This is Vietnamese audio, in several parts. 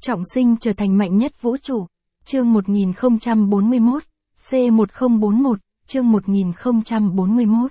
Trọng sinh trở thành mạnh nhất vũ trụ. Chương 1041, C1041, chương 1041.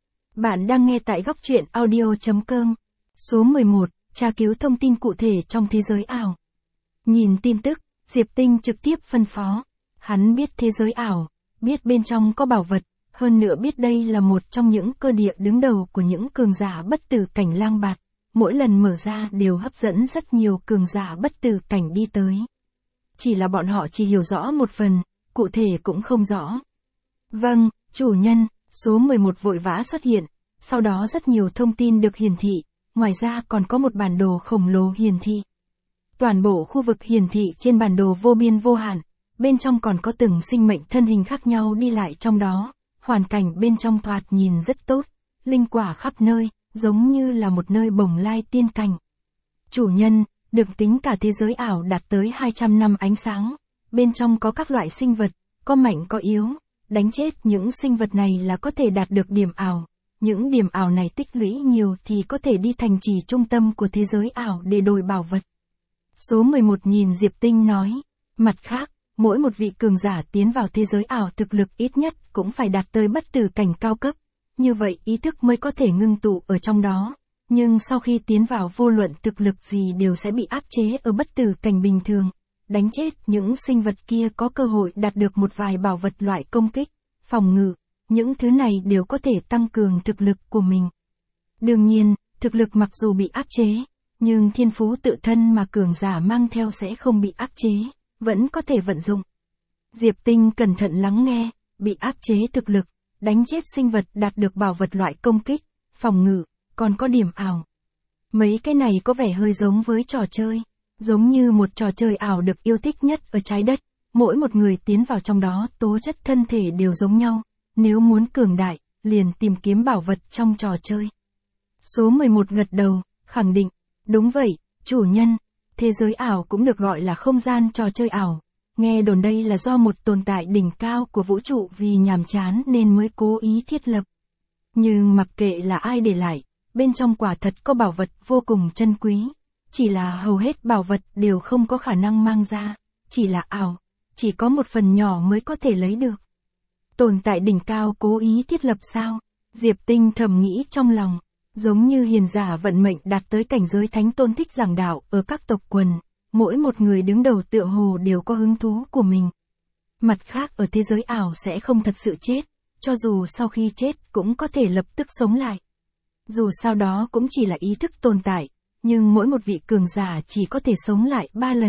Bạn đang nghe tại góc truyện audio.com. Số 11, tra cứu thông tin cụ thể trong thế giới ảo. Nhìn tin tức, Diệp Tinh trực tiếp phân phó. Hắn biết thế giới ảo, biết bên trong có bảo vật, hơn nữa biết đây là một trong những cơ địa đứng đầu của những cường giả bất tử cảnh lang bạt. Mỗi lần mở ra đều hấp dẫn rất nhiều cường giả bất tử cảnh đi tới. Chỉ là bọn họ chỉ hiểu rõ một phần, cụ thể cũng không rõ. Vâng, chủ nhân, số 11 vội vã xuất hiện, sau đó rất nhiều thông tin được hiển thị, ngoài ra còn có một bản đồ khổng lồ hiển thị. Toàn bộ khu vực hiển thị trên bản đồ vô biên vô hạn, bên trong còn có từng sinh mệnh thân hình khác nhau đi lại trong đó, hoàn cảnh bên trong thoạt nhìn rất tốt, linh quả khắp nơi, giống như là một nơi bồng lai tiên cảnh. Chủ nhân, được tính cả thế giới ảo đạt tới 200 năm ánh sáng, bên trong có các loại sinh vật, có mạnh có yếu, đánh chết những sinh vật này là có thể đạt được điểm ảo. Những điểm ảo này tích lũy nhiều thì có thể đi thành trì trung tâm của thế giới ảo để đổi bảo vật. Số 11 nhìn Diệp Tinh nói, mặt khác, mỗi một vị cường giả tiến vào thế giới ảo thực lực ít nhất cũng phải đạt tới bất tử cảnh cao cấp. Như vậy ý thức mới có thể ngưng tụ ở trong đó, nhưng sau khi tiến vào vô luận thực lực gì đều sẽ bị áp chế ở bất tử cảnh bình thường. Đánh chết những sinh vật kia có cơ hội đạt được một vài bảo vật loại công kích, phòng ngự, những thứ này đều có thể tăng cường thực lực của mình. Đương nhiên, thực lực mặc dù bị áp chế, nhưng thiên phú tự thân mà cường giả mang theo sẽ không bị áp chế, vẫn có thể vận dụng. Diệp Tinh cẩn thận lắng nghe, bị áp chế thực lực, đánh chết sinh vật đạt được bảo vật loại công kích, phòng ngự, còn có điểm ảo. Mấy cái này có vẻ hơi giống với trò chơi, giống như một trò chơi ảo được yêu thích nhất ở trái đất, mỗi một người tiến vào trong đó tố chất thân thể đều giống nhau, nếu muốn cường đại, liền tìm kiếm bảo vật trong trò chơi. Số 11 gật đầu, khẳng định, đúng vậy, chủ nhân, thế giới ảo cũng được gọi là không gian trò chơi ảo. Nghe đồn đây là do một tồn tại đỉnh cao của vũ trụ vì nhàm chán nên mới cố ý thiết lập. Nhưng mặc kệ là ai để lại, bên trong quả thật có bảo vật vô cùng chân quý. Chỉ là hầu hết bảo vật đều không có khả năng mang ra, chỉ là ảo, chỉ có một phần nhỏ mới có thể lấy được. Tồn tại đỉnh cao cố ý thiết lập sao? Diệp Tinh thầm nghĩ trong lòng, giống như hiền giả vận mệnh đạt tới cảnh giới thánh tôn thích giảng đạo ở các tộc quần. Mỗi một người đứng đầu tựa hồ đều có hứng thú của mình. Mặt khác ở thế giới ảo sẽ không thật sự chết, cho dù sau khi chết cũng có thể lập tức sống lại. Dù sao đó cũng chỉ là ý thức tồn tại, nhưng mỗi một vị cường giả chỉ có thể sống lại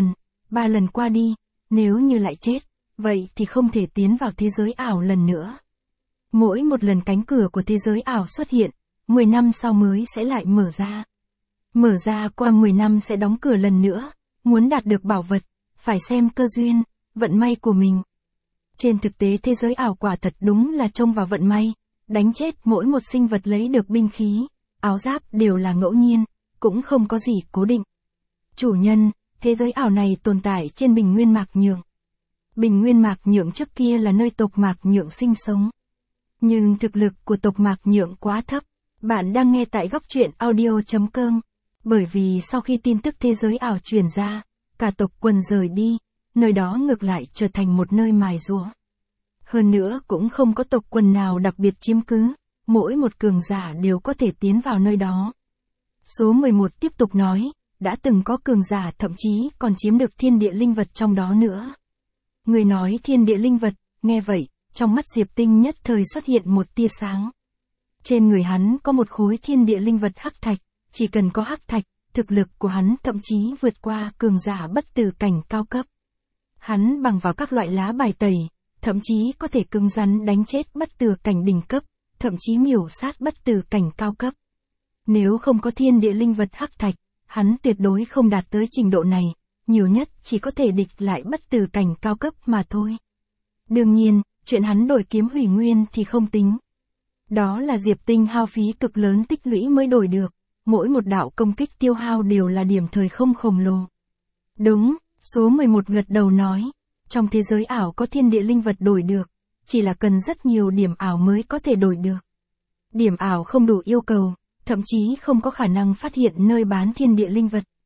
3 lần qua đi, nếu như lại chết, vậy thì không thể tiến vào thế giới ảo lần nữa. Mỗi một lần cánh cửa của thế giới ảo xuất hiện, 10 năm sau mới sẽ lại mở ra. Mở ra qua 10 năm sẽ đóng cửa lần nữa. Muốn đạt được bảo vật, phải xem cơ duyên, vận may của mình. Trên thực tế thế giới ảo quả thật đúng là trông vào vận may, đánh chết mỗi một sinh vật lấy được binh khí, áo giáp đều là ngẫu nhiên, cũng không có gì cố định. Chủ nhân, thế giới ảo này tồn tại trên bình nguyên Mạc Nhượng. Bình nguyên Mạc Nhượng trước kia là nơi tộc Mạc Nhượng sinh sống. Nhưng thực lực của tộc Mạc Nhượng quá thấp. Bạn đang nghe tại góc truyện audio.com. Bởi vì sau khi tin tức thế giới ảo truyền ra, cả tộc quần rời đi, nơi đó ngược lại trở thành một nơi mài giũa. Hơn nữa cũng không có tộc quần nào đặc biệt chiếm cứ, mỗi một cường giả đều có thể tiến vào nơi đó. Số 11 tiếp tục nói, đã từng có cường giả thậm chí còn chiếm được thiên địa linh vật trong đó nữa. Người nói thiên địa linh vật, nghe vậy, trong mắt Diệp Tinh nhất thời xuất hiện một tia sáng. Trên người hắn có một khối thiên địa linh vật hắc thạch. Chỉ cần có hắc thạch, thực lực của hắn thậm chí vượt qua cường giả bất tử cảnh cao cấp. Hắn bằng vào các loại lá bài tẩy, thậm chí có thể cứng rắn đánh chết bất tử cảnh đỉnh cấp, thậm chí miểu sát bất tử cảnh cao cấp. Nếu không có thiên địa linh vật hắc thạch, hắn tuyệt đối không đạt tới trình độ này, nhiều nhất chỉ có thể địch lại bất tử cảnh cao cấp mà thôi. Đương nhiên, chuyện hắn đổi kiếm hủy nguyên thì không tính. Đó là Diệp Tinh hao phí cực lớn tích lũy mới đổi được. Mỗi một đạo công kích tiêu hao đều là điểm thời không khổng lồ. Đúng, số 11 gật đầu nói, trong thế giới ảo có thiên địa linh vật đổi được, chỉ là cần rất nhiều điểm ảo mới có thể đổi được. Điểm ảo không đủ yêu cầu, thậm chí không có khả năng phát hiện nơi bán thiên địa linh vật.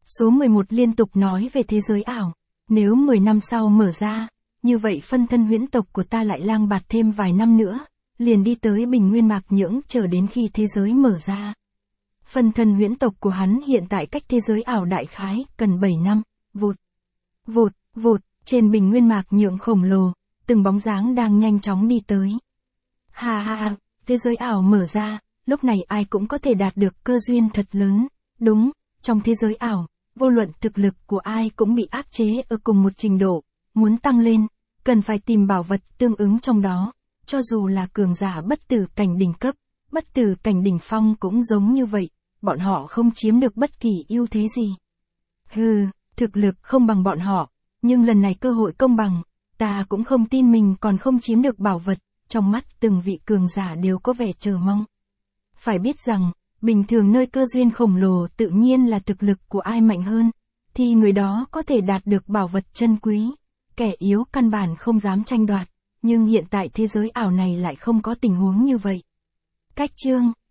Số 11 liên tục nói về thế giới ảo. Nếu 10 năm sau mở ra, như vậy phân thân huyễn tộc của ta lại lang bạt thêm vài năm nữa, liền đi tới bình nguyên mạc nhưỡng chờ đến khi thế giới mở ra. Phân thân huyễn tộc của hắn hiện tại cách thế giới ảo đại khái cần 7 năm, vụt, vụt, vụt, trên bình nguyên mạc nhưỡng khổng lồ, từng bóng dáng đang nhanh chóng đi tới. Ha ha ha, thế giới ảo mở ra, lúc này ai cũng có thể đạt được cơ duyên thật lớn, đúng, trong thế giới ảo, vô luận thực lực của ai cũng bị áp chế ở cùng một trình độ, muốn tăng lên, cần phải tìm bảo vật tương ứng trong đó, cho dù là cường giả bất tử cảnh đỉnh cấp, bất tử cảnh đỉnh phong cũng giống như vậy, bọn họ không chiếm được bất kỳ ưu thế gì. Hừ, thực lực không bằng bọn họ, nhưng lần này cơ hội công bằng, ta cũng không tin mình còn không chiếm được bảo vật, trong mắt từng vị cường giả đều có vẻ chờ mong. Phải biết rằng, bình thường nơi cơ duyên khổng lồ tự nhiên là thực lực của ai mạnh hơn, thì người đó có thể đạt được bảo vật chân quý, kẻ yếu căn bản không dám tranh đoạt, nhưng hiện tại thế giới ảo này lại không có tình huống như vậy. Cách chương